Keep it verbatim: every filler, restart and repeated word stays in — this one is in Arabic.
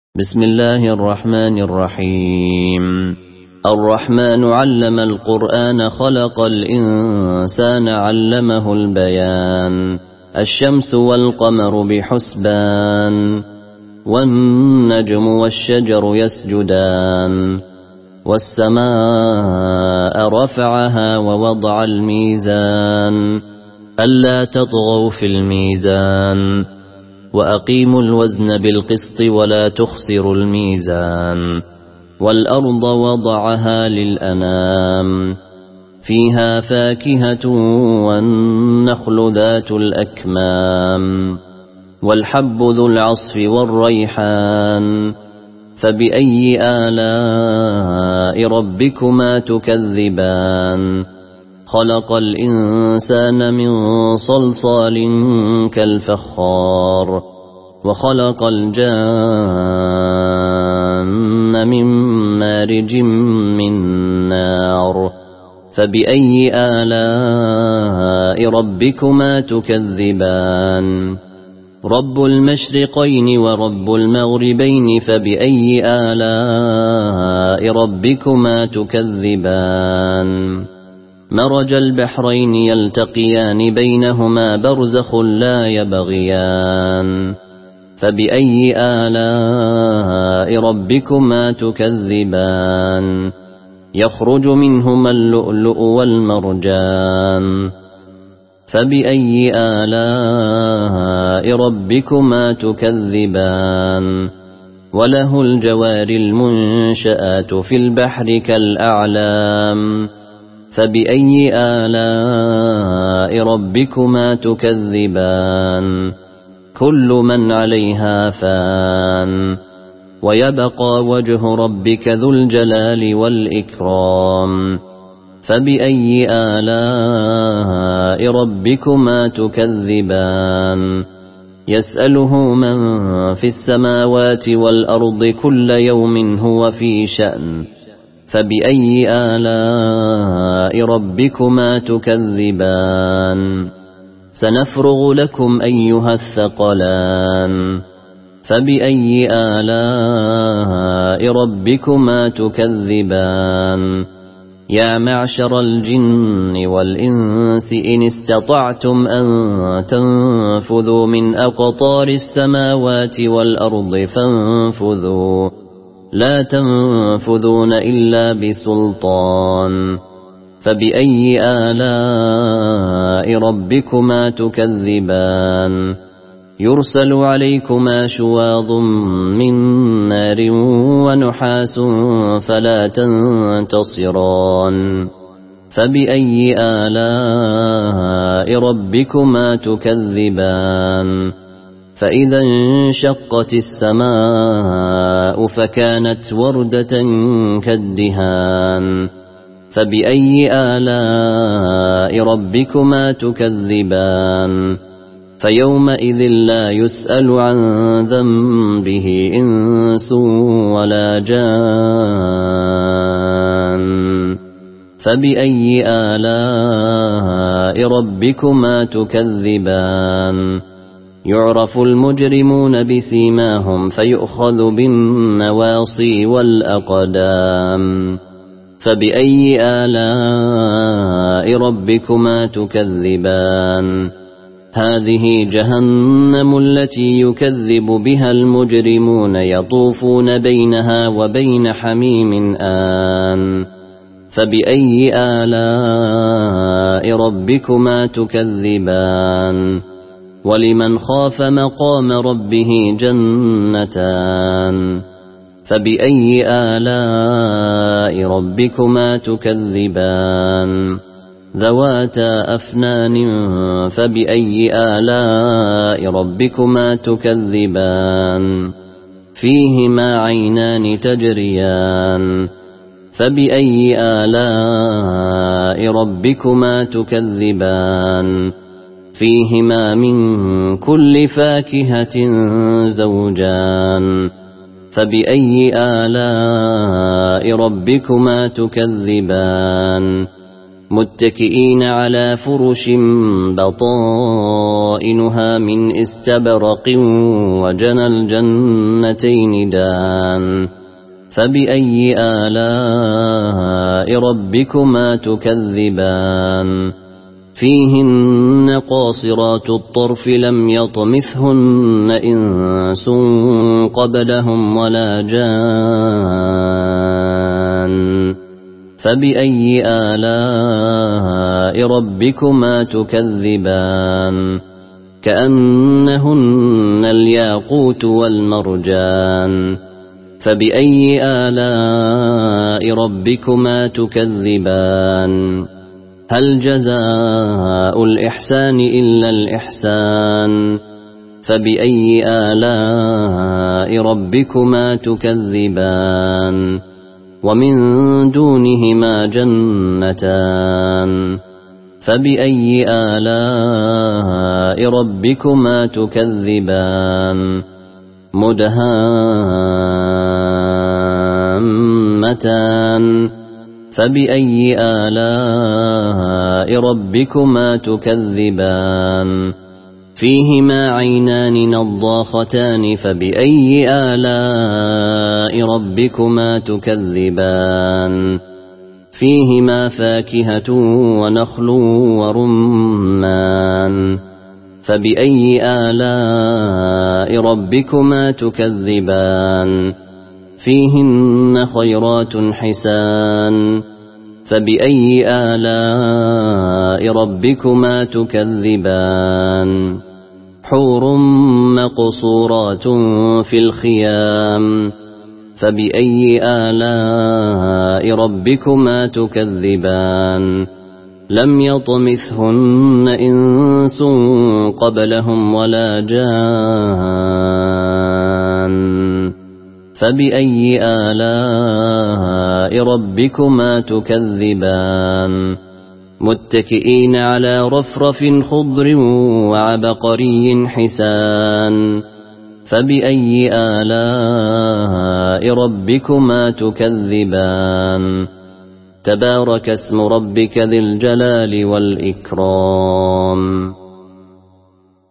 بسم الله الرحمن الرحيم. الرحمن علم القرآن خلق الإنسان علمه البيان. الشمس والقمر بحسبان والنجم والشجر يسجدان والسماء رفعها ووضع الميزان ألا تطغوا في الميزان وأقيموا الوزن بالقسط ولا تخسروا الميزان. والأرض وضعها للأنام فيها فاكهة والنخل ذات الأكمام والحب ذو العصف والريحان فبأي آلاء ربكما تكذبان. خلق الإنسان من صلصال كالفخار وخلق الجان من مارج من نار فبأي آلاء ربكما تكذبان. رب المشرقين ورب المغربين فبأي آلاء ربكما تكذبان. مرج البحرين يلتقيان بينهما برزخ لا يبغيان فبأي آلاء ربكما تكذبان. يخرج منهما اللؤلؤ والمرجان فبأي آلاء ربكما تكذبان. وله الجوار المنشآت في البحر كالأعلام فبأي آلاء ربكما تكذبان. كل من عليها فان ويبقى وجه ربك ذو الجلال والإكرام فبأي آلاء ربكما تكذبان. يسأله من في السماوات والأرض كل يوم هو في شأن فبأي آلاء ربكما تكذبان. سنفرغ لكم أيها الثقلان فبأي آلاء ربكما تكذبان. يا معشر الجن والإنس إن استطعتم أن تنفذوا من أقطار السماوات والأرض فانفذوا لا تنفذون إلا بسلطان فبأي آلاء ربكما تكذبان. يرسل عليكما شواظ من نار ونحاس فلا تنتصران فبأي آلاء ربكما تكذبان. فإذا انشقت السماء فكانت وردة كالدهان فبأي آلاء ربكما تكذبان. فيومئذ لا يسأل عن ذنبه إنس ولا جان فبأي آلاء ربكما تكذبان. يعرف المجرمون بسيماهم فيؤخذ بالنواصي والأقدام فبأي آلاء ربكما تكذبان. هذه جهنم التي يكذب بها المجرمون يطوفون بينها وبين حميم آن فبأي آلاء ربكما تكذبان. ولمن خاف مقام ربه جنتان فبأي آلاء ربكما تكذبان. ذواتا أفنان فبأي آلاء ربكما تكذبان. فيهما عينان تجريان فبأي آلاء ربكما تكذبان. فيهما من كل فاكهة زوجان فبأي آلاء ربكما تكذبان. متكئين على فرش بطائنها من استبرق وجنى الجنتين دان فبأي آلاء ربكما تكذبان فيهن قاصرات الطرف لم يطمثهن إنس قبلهم ولا جان فبأي آلاء ربكما تكذبان كأنهن الياقوت والمرجان فبأي آلاء ربكما تكذبان هل جزاء الإحسان إلا الإحسان فبأي آلاء ربكما تكذبان ومن دونهما جنتان فبأي آلاء ربكما تكذبان مدهامتان فبأي آلاء ربكما تكذبان فيهما عينان نضاختان فبأي آلاء ربكما تكذبان فيهما فاكهة ونخل ورمان فبأي آلاء ربكما تكذبان فيهن خيرات حسان فبأي آلاء ربكما تكذبان حور مقصورات في الخيام فبأي آلاء ربكما تكذبان لم يطمثهن إنس قبلهم ولا جان فبأي آلاء ربكما تكذبان متكئين على رفرف خضر وعبقري حسان فبأي آلاء ربكما تكذبان تبارك اسم ربك ذي الجلال والإكرام